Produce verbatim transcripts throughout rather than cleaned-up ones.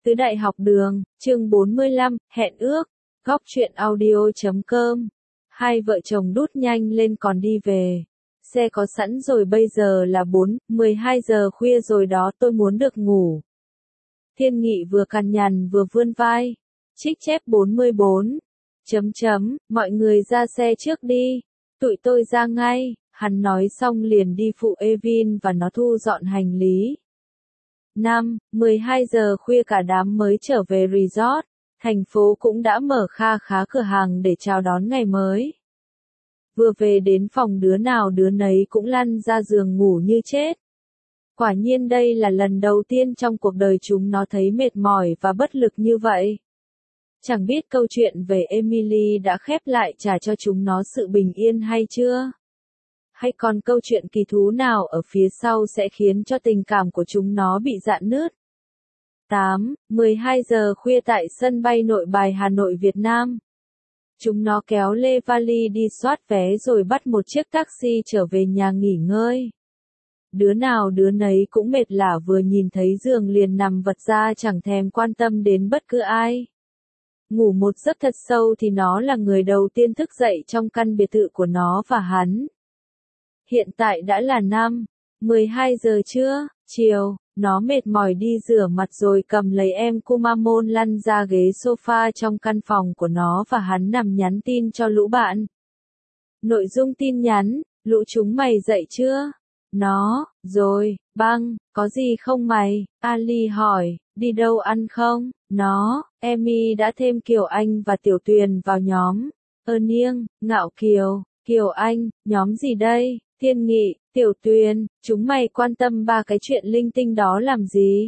Tứ Đại Học Đường, chương bốn mươi lăm, hẹn ước, góc truyện audio chấm com. Hai vợ chồng đút nhanh lên còn đi về. Xe có sẵn rồi, bây giờ là bốn, mười hai giờ khuya rồi đó, tôi muốn được ngủ. Thiên Nghị vừa cằn nhằn vừa vươn vai. Trích chép bốn mươi bốn. Chấm chấm, mọi người ra xe trước đi. Tụi tôi ra ngay, hắn nói xong liền đi phụ Evin và nó thu dọn hành lý. Năm, mười hai giờ khuya cả đám mới trở về resort. Thành phố cũng đã mở kha khá cửa hàng để chào đón ngày mới. Vừa về đến phòng đứa nào đứa nấy cũng lăn ra giường ngủ như chết. Quả nhiên đây là lần đầu tiên trong cuộc đời chúng nó thấy mệt mỏi và bất lực như vậy. Chẳng biết câu chuyện về Emily đã khép lại trả cho chúng nó sự bình yên hay chưa? Hay còn câu chuyện kỳ thú nào ở phía sau sẽ khiến cho tình cảm của chúng nó bị rạn nứt? tám, mười hai giờ khuya tại sân bay Nội Bài Hà Nội Việt Nam. Chúng nó kéo lê vali đi soát vé rồi bắt một chiếc taxi trở về nhà nghỉ ngơi. Đứa nào đứa nấy cũng mệt lả, vừa nhìn thấy giường liền nằm vật ra chẳng thèm quan tâm đến bất cứ ai. Ngủ một giấc thật sâu thì nó là người đầu tiên thức dậy trong căn biệt thự của nó và hắn. Hiện tại đã là năm, mười hai giờ trưa, chiều, nó mệt mỏi đi rửa mặt rồi cầm lấy em Kumamon lăn ra ghế sofa trong căn phòng của nó và hắn nằm nhắn tin cho lũ bạn. Nội dung tin nhắn: lũ chúng mày dậy chưa? Nó, rồi, băng, có gì không mày? Ali hỏi, đi đâu ăn không? Nó, Emmy đã thêm Kiều Anh và Tiểu Tuyền vào nhóm. Ơ niêng, Ngạo Kiều, Kiều Anh, nhóm gì đây? Thiên Nghị, Tiểu Tuyền, chúng mày quan tâm ba cái chuyện linh tinh đó làm gì?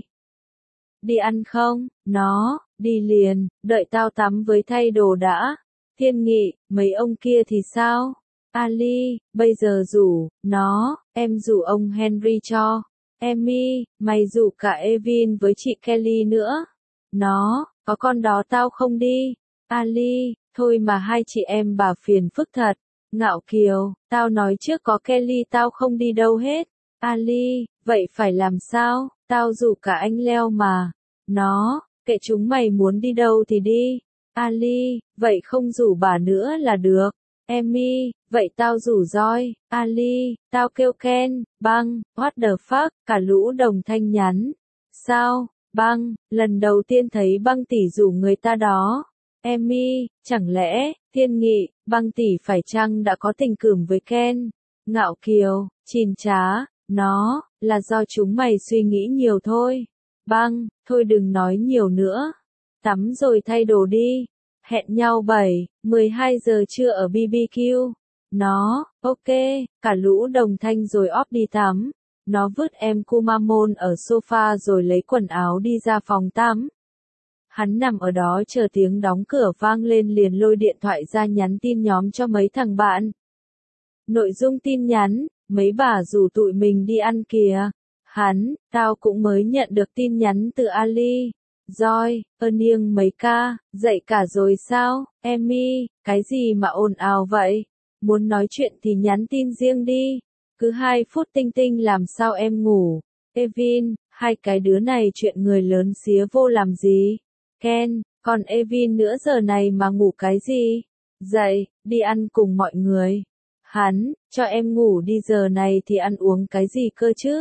Đi ăn không? Nó, đi liền, đợi tao tắm với thay đồ đã. Thiên Nghị, mấy ông kia thì sao? Ali, bây giờ rủ, nó, em rủ ông Henry cho. Emmy, mày rủ cả Evin với chị Kelly nữa. Nó, có con đó tao không đi. Ali, thôi mà hai chị em bà phiền phức thật. Ngạo Kiều, tao nói trước có Kelly tao không đi đâu hết. Ali, vậy phải làm sao? Tao rủ cả anh Leo mà. Nó, kệ chúng mày muốn đi đâu thì đi. Ali, vậy không rủ bà nữa là được. Emmy, vậy tao rủ Joy. Ali, tao kêu Ken. Băng, what the fuck, cả lũ đồng thanh nhắn. Sao, băng, lần đầu tiên thấy băng tỷ rủ người ta đó. Emmy, chẳng lẽ, Thiên Nghị, băng tỷ phải chăng đã có tình cửm với Ken? Ngạo Kiều, chìn chá, nó, là do chúng mày suy nghĩ nhiều thôi. Băng, thôi đừng nói nhiều nữa. Tắm rồi thay đồ đi. Hẹn nhau bảy, mười hai giờ trưa ở bê bê kiu. Nó, ok, cả lũ đồng thanh rồi óp đi tắm. Nó vứt em Kumamon ở sofa rồi lấy quần áo đi ra phòng tắm. Hắn nằm ở đó chờ tiếng đóng cửa vang lên liền lôi điện thoại ra nhắn tin nhóm cho mấy thằng bạn. Nội dung tin nhắn: mấy bà rủ tụi mình đi ăn kìa. Hắn, tao cũng mới nhận được tin nhắn từ Ali. Joy, ơ niêng mấy ca, dậy cả rồi sao? Emmy, cái gì mà ồn ào vậy? Muốn nói chuyện thì nhắn tin riêng đi. Cứ hai phút tinh tinh làm sao em ngủ? Evin, hai cái đứa này chuyện người lớn xía vô làm gì? Ken, còn Evin nữa giờ này mà ngủ cái gì? Dậy, đi ăn cùng mọi người. Hắn, cho em ngủ đi, giờ này thì ăn uống cái gì cơ chứ?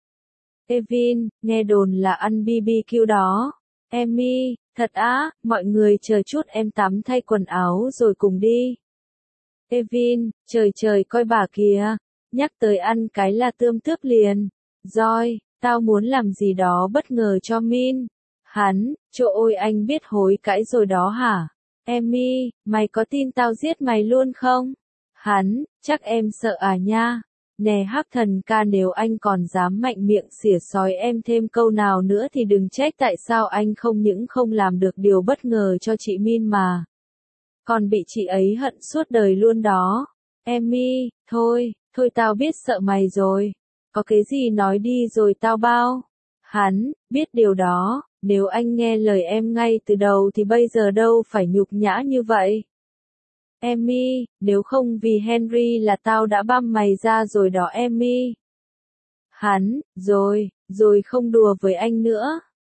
Evin, nghe đồn là ăn bê bê kiu đó. Emmy, thật á, mọi người chờ chút em tắm thay quần áo rồi cùng đi. Evin, trời trời coi bà kìa, nhắc tới ăn cái là tươm tước liền. Joy, tao muốn làm gì đó bất ngờ cho Min. Hắn, chỗ ôi anh biết hối cãi rồi đó hả? Emmy, mày có tin tao giết mày luôn không? Hắn, chắc em sợ à nha. Nè hắc thần ca, nếu anh còn dám mạnh miệng xỉa xói em thêm câu nào nữa thì đừng trách tại sao anh không những không làm được điều bất ngờ cho chị Min mà còn bị chị ấy hận suốt đời luôn đó. Emmy, thôi, thôi tao biết sợ mày rồi. Có cái gì nói đi rồi tao bao. Hắn, biết điều đó, nếu anh nghe lời em ngay từ đầu thì bây giờ đâu phải nhục nhã như vậy. Emmy, nếu không vì Henry là tao đã băm mày ra rồi đó Emmy. Hắn, rồi, rồi không đùa với anh nữa.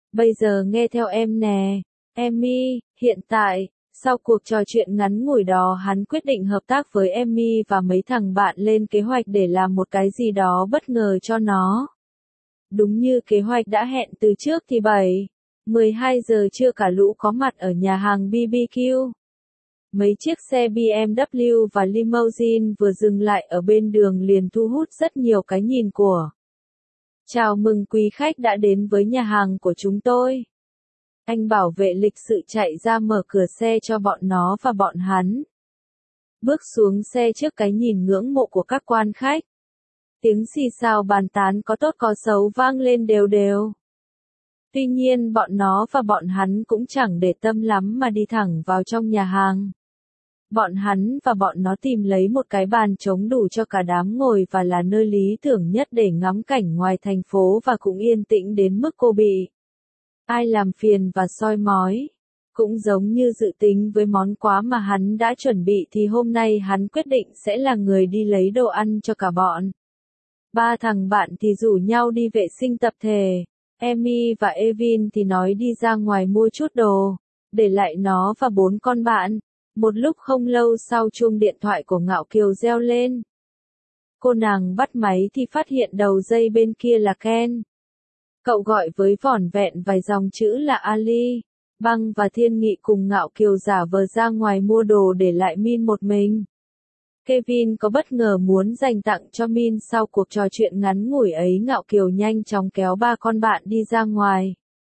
Bây giờ nghe theo em nè, Emmy, hiện tại, sau cuộc trò chuyện ngắn ngủi đó hắn quyết định hợp tác với Emmy và mấy thằng bạn lên kế hoạch để làm một cái gì đó bất ngờ cho nó. Đúng như kế hoạch đã hẹn từ trước thì bảy, mười hai giờ trưa cả lũ có mặt ở nhà hàng bê bê kiu. Mấy chiếc xe bê em vê và limousine vừa dừng lại ở bên đường liền thu hút rất nhiều cái nhìn của. Chào mừng quý khách đã đến với nhà hàng của chúng tôi. Anh bảo vệ lịch sự chạy ra mở cửa xe cho bọn nó và bọn hắn. Bước xuống xe trước cái nhìn ngưỡng mộ của các quan khách. Tiếng xì xào bàn tán có tốt có xấu vang lên đều đều. Tuy nhiên bọn nó và bọn hắn cũng chẳng để tâm lắm mà đi thẳng vào trong nhà hàng. Bọn hắn và bọn nó tìm lấy một cái bàn trống đủ cho cả đám ngồi và là nơi lý tưởng nhất để ngắm cảnh ngoài thành phố và cũng yên tĩnh đến mức cô bị ai làm phiền và soi mói. Cũng giống như dự tính với món quà mà hắn đã chuẩn bị thì hôm nay hắn quyết định sẽ là người đi lấy đồ ăn cho cả bọn. Ba thằng bạn thì rủ nhau đi vệ sinh tập thể. Emmy và Evin thì nói đi ra ngoài mua chút đồ, để lại nó và bốn con bạn. Một lúc không lâu sau chuông điện thoại của Ngạo Kiều reo lên. Cô nàng bắt máy thì phát hiện đầu dây bên kia là Ken. Cậu gọi với vỏn vẹn vài dòng chữ là Ali. Băng và Thiên Nghị cùng Ngạo Kiều giả vờ ra ngoài mua đồ để lại Min một mình. Kevin có bất ngờ muốn dành tặng cho Min sau cuộc trò chuyện ngắn ngủi ấy. Ngạo Kiều nhanh chóng kéo ba con bạn đi ra ngoài.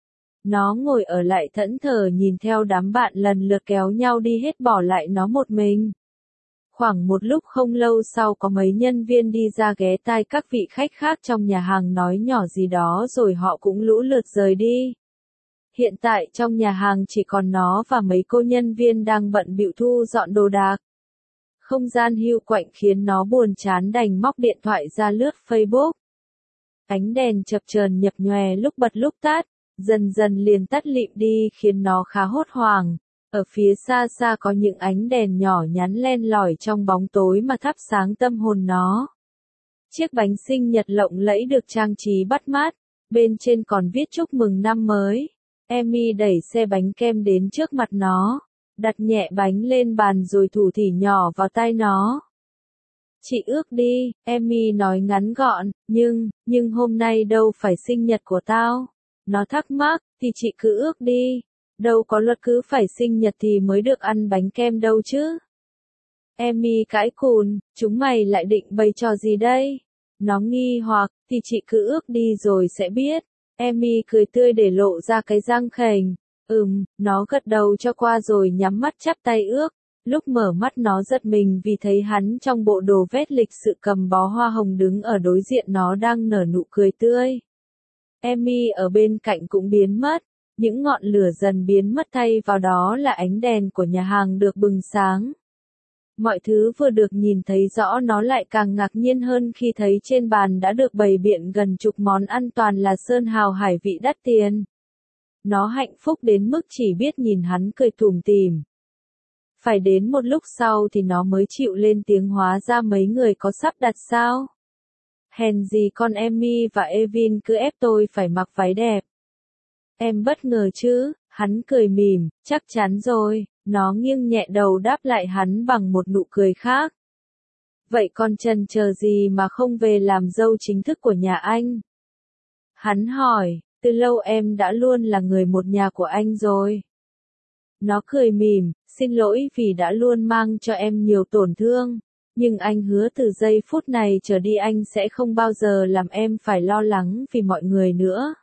Nó ngồi ở lại thẫn thờ nhìn theo đám bạn lần lượt kéo nhau đi hết bỏ lại nó một mình. Khoảng một lúc không lâu sau có mấy nhân viên đi ra ghé tai các vị khách khác trong nhà hàng nói nhỏ gì đó rồi họ cũng lũ lượt rời đi. Hiện tại trong nhà hàng chỉ còn nó và mấy cô nhân viên đang bận bịu thu dọn đồ đạc. Không gian hưu quạnh khiến nó buồn chán đành móc điện thoại ra lướt Facebook. Ánh đèn chập chờn nhập nhòe lúc bật lúc tắt, dần dần liền tắt lịm đi khiến nó khá hốt hoảng. Ở phía xa xa có những ánh đèn nhỏ nhắn len lỏi trong bóng tối mà thắp sáng tâm hồn nó. Chiếc bánh sinh nhật lộng lẫy được trang trí bắt mắt, bên trên còn viết chúc mừng năm mới. Emmy đẩy xe bánh kem đến trước mặt nó, đặt nhẹ bánh lên bàn rồi thủ thỉ nhỏ vào tai nó. Chị ước đi, Emmy nói ngắn gọn, nhưng, nhưng hôm nay đâu phải sinh nhật của tao. Nó thắc mắc, thì chị cứ ước đi. Đâu có luật cứ phải sinh nhật thì mới được ăn bánh kem đâu chứ. Emmy cãi cùn, chúng mày lại định bày trò gì đây? Nó nghi hoặc, thì chị cứ ước đi rồi sẽ biết. Emmy cười tươi để lộ ra cái răng khểnh. Ừm, nó gật đầu cho qua rồi nhắm mắt chắp tay ước. Lúc mở mắt nó giật mình vì thấy hắn trong bộ đồ vest lịch sự cầm bó hoa hồng đứng ở đối diện nó đang nở nụ cười tươi. Emmy ở bên cạnh cũng biến mất. Những ngọn lửa dần biến mất thay vào đó là ánh đèn của nhà hàng được bừng sáng. Mọi thứ vừa được nhìn thấy rõ nó lại càng ngạc nhiên hơn khi thấy trên bàn đã được bày biện gần chục món ăn toàn là sơn hào hải vị đắt tiền. Nó hạnh phúc đến mức chỉ biết nhìn hắn cười tủm tỉm. Phải đến một lúc sau thì nó mới chịu lên tiếng hóa ra mấy người có sắp đặt sao. Hèn gì con Emmy và Evin cứ ép tôi phải mặc váy đẹp. Em bất ngờ chứ, hắn cười mỉm, chắc chắn rồi, nó nghiêng nhẹ đầu đáp lại hắn bằng một nụ cười khác. Vậy con chần chờ gì mà không về làm dâu chính thức của nhà anh? Hắn hỏi, từ lâu em đã luôn là người một nhà của anh rồi. Nó cười mỉm, xin lỗi vì đã luôn mang cho em nhiều tổn thương, nhưng anh hứa từ giây phút này trở đi anh sẽ không bao giờ làm em phải lo lắng vì mọi người nữa.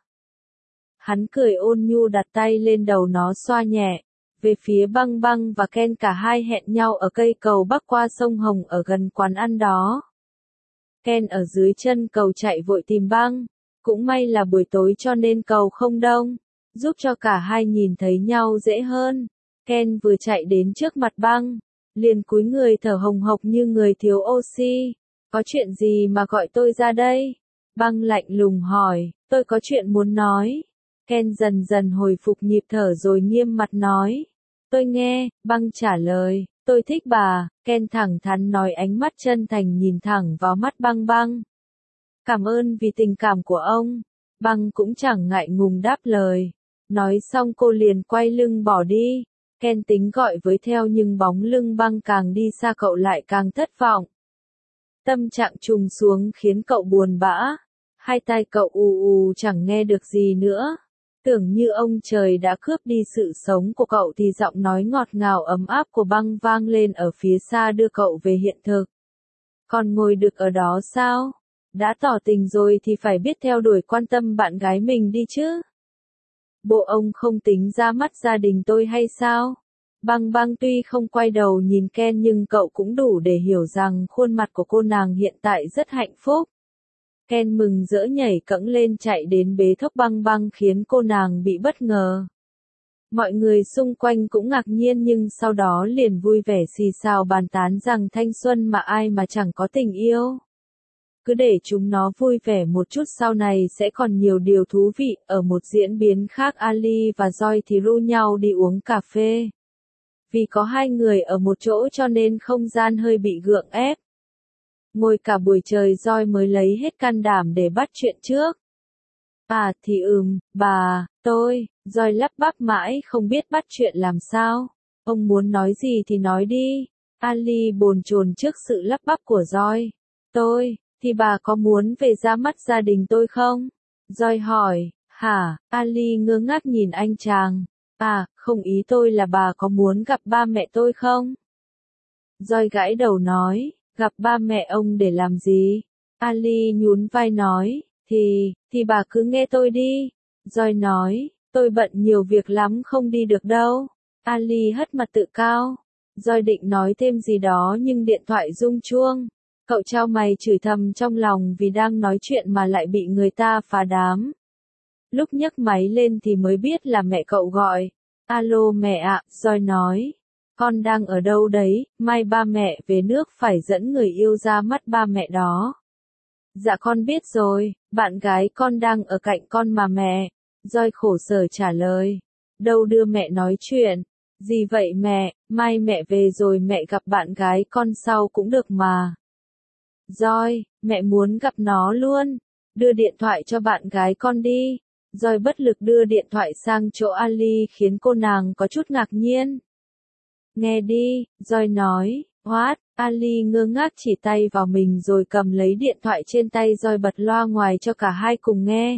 Hắn cười ôn nhu đặt tay lên đầu nó xoa nhẹ, về phía Băng Băng và Ken cả hai hẹn nhau ở cây cầu bắc qua sông Hồng ở gần quán ăn đó. Ken ở dưới chân cầu chạy vội tìm Băng, cũng may là buổi tối cho nên cầu không đông, giúp cho cả hai nhìn thấy nhau dễ hơn. Ken vừa chạy đến trước mặt Băng, liền cúi người thở hồng hộc như người thiếu oxy. Có chuyện gì mà gọi tôi ra đây? Băng lạnh lùng hỏi, tôi có chuyện muốn nói. Ken dần dần hồi phục nhịp thở rồi nghiêm mặt nói. Tôi nghe, Băng trả lời, tôi thích bà. Ken thẳng thắn nói ánh mắt chân thành nhìn thẳng vào mắt Băng Băng. Cảm ơn vì tình cảm của ông. Băng cũng chẳng ngại ngùng đáp lời. Nói xong cô liền quay lưng bỏ đi. Ken tính gọi với theo nhưng bóng lưng băng càng đi xa cậu lại càng thất vọng. Tâm trạng trùng xuống khiến cậu buồn bã. Hai tai cậu ù ù chẳng nghe được gì nữa. Tưởng như ông trời đã cướp đi sự sống của cậu thì giọng nói ngọt ngào ấm áp của băng vang lên ở phía xa đưa cậu về hiện thực. Còn ngồi được ở đó sao? Đã tỏ tình rồi thì phải biết theo đuổi quan tâm bạn gái mình đi chứ. Bộ ông không tính ra mắt gia đình tôi hay sao? Băng băng tuy không quay đầu nhìn Ken nhưng cậu cũng đủ để hiểu rằng khuôn mặt của cô nàng hiện tại rất hạnh phúc. Ken mừng rỡ nhảy cẫng lên chạy đến bế thốc băng băng khiến cô nàng bị bất ngờ. Mọi người xung quanh cũng ngạc nhiên nhưng sau đó liền vui vẻ xì xào bàn tán rằng thanh xuân mà ai mà chẳng có tình yêu. Cứ để chúng nó vui vẻ một chút, sau này sẽ còn nhiều điều thú vị. Ở một diễn biến khác, Ali và Joy thì ru nhau đi uống cà phê. Vì có hai người ở một chỗ cho nên không gian hơi bị gượng ép. Ngồi cả buổi trời Joy mới lấy hết can đảm để bắt chuyện trước. À thì ừm, bà, tôi, Joy lắp bắp mãi không biết bắt chuyện làm sao. Ông muốn nói gì thì nói đi. Ali bồn chồn trước sự lắp bắp của Joy. Tôi, thì bà có muốn về ra mắt gia đình tôi không? Joy hỏi, hả? Ali ngơ ngác nhìn anh chàng. À, không, ý tôi là bà có muốn gặp ba mẹ tôi không? Joy gãi đầu nói, gặp ba mẹ ông để làm gì? Ali nhún vai nói, thì, thì bà cứ nghe tôi đi. Joy nói, tôi bận nhiều việc lắm không đi được đâu. Ali hất mặt tự cao. Joy định nói thêm gì đó nhưng điện thoại rung chuông. Cậu chau mày chửi thầm trong lòng vì đang nói chuyện mà lại bị người ta phá đám. Lúc nhấc máy lên thì mới biết là mẹ cậu gọi. Alo mẹ ạ, Joy nói. Con đang ở đâu đấy, mai ba mẹ về nước phải dẫn người yêu ra mắt ba mẹ đó. Dạ con biết rồi, bạn gái con đang ở cạnh con mà mẹ. Joy khổ sở trả lời. Đâu đưa mẹ nói chuyện. Gì vậy mẹ, mai mẹ về rồi mẹ gặp bạn gái con sau cũng được mà. Joy, mẹ muốn gặp nó luôn. Đưa điện thoại cho bạn gái con đi. Joy bất lực đưa điện thoại sang chỗ Ali khiến cô nàng có chút ngạc nhiên. Nghe đi, Joy nói. What? Ali ngơ ngác chỉ tay vào mình rồi cầm lấy điện thoại trên tay Joy bật loa ngoài cho cả hai cùng nghe.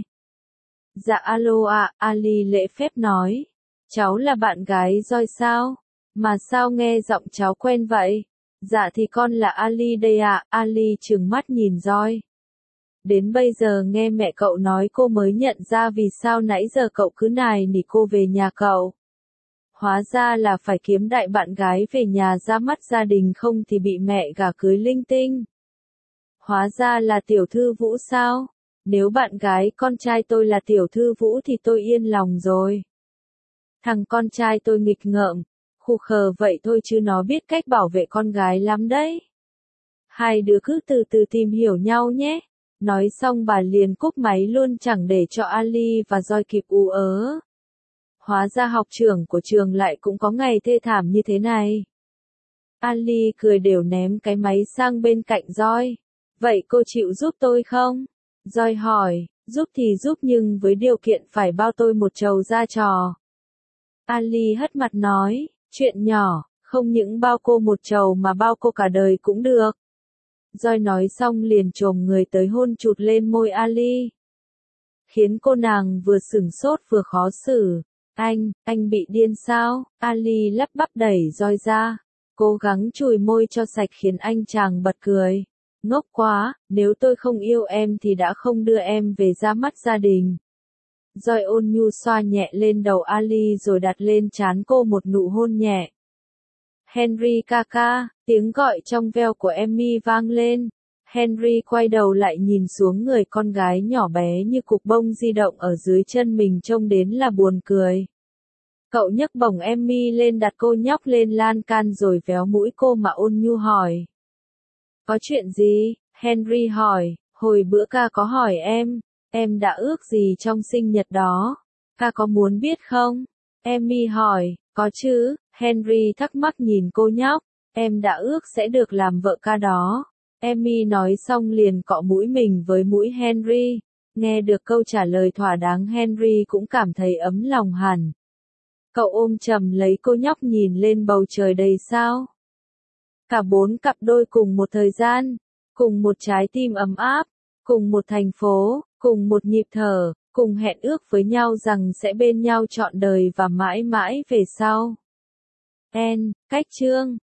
Dạ alo ạ, à, Ali lễ phép nói. Cháu là bạn gái Joy sao? Mà sao nghe giọng cháu quen vậy? Dạ thì con là Ali đây ạ, à. Ali trừng mắt nhìn Joy. Đến bây giờ nghe mẹ cậu nói cô mới nhận ra vì sao nãy giờ cậu cứ nài nỉ cô về nhà cậu. Hóa ra là phải kiếm đại bạn gái về nhà ra mắt gia đình không thì bị mẹ gả cưới linh tinh. Hóa ra là tiểu thư Vũ sao? Nếu bạn gái con trai tôi là tiểu thư Vũ thì tôi yên lòng rồi. Thằng con trai tôi nghịch ngợm, khù khờ vậy thôi chứ nó biết cách bảo vệ con gái lắm đấy. Hai đứa cứ từ từ tìm hiểu nhau nhé. Nói xong bà liền cúp máy luôn chẳng để cho Ali và Joy kịp ú ớ. Hóa ra học trưởng của trường lại cũng có ngày thê thảm như thế này. Ali cười đều ném cái máy sang bên cạnh Joy. Vậy cô chịu giúp tôi không? Joy hỏi, giúp thì giúp nhưng với điều kiện phải bao tôi một chầu ra trò. Ali hất mặt nói, chuyện nhỏ, không những bao cô một chầu mà bao cô cả đời cũng được. Joy nói xong liền chồm người tới hôn chụt lên môi Ali. Khiến cô nàng vừa sửng sốt vừa khó xử. Anh, anh bị điên sao? Ali lắp bắp đẩy Joy ra. Cố gắng chùi môi cho sạch khiến anh chàng bật cười. Ngốc quá, nếu tôi không yêu em thì đã không đưa em về ra mắt gia đình. Joy ôn nhu xoa nhẹ lên đầu Ali rồi đặt lên trán cô một nụ hôn nhẹ. Henry ca ca, tiếng gọi trong veo của Emmy vang lên. Henry quay đầu lại nhìn xuống người con gái nhỏ bé như cục bông di động ở dưới chân mình trông đến là buồn cười. Cậu nhấc bổng Emmy lên đặt cô nhóc lên lan can rồi véo mũi cô mà ôn nhu hỏi. Có chuyện gì? Henry hỏi, hồi bữa ca có hỏi em, em đã ước gì trong sinh nhật đó? Ca có muốn biết không? Emmy hỏi, có chứ, Henry thắc mắc nhìn cô nhóc, em đã ước sẽ được làm vợ ca đó. Emmy nói xong liền cọ mũi mình với mũi Henry. Nghe được câu trả lời thỏa đáng Henry cũng cảm thấy ấm lòng hẳn. Cậu ôm chầm lấy cô nhóc nhìn lên bầu trời đầy sao. Cả bốn cặp đôi cùng một thời gian, cùng một trái tim ấm áp, cùng một thành phố, cùng một nhịp thở, cùng hẹn ước với nhau rằng sẽ bên nhau trọn đời và mãi mãi về sau. N. Cách chương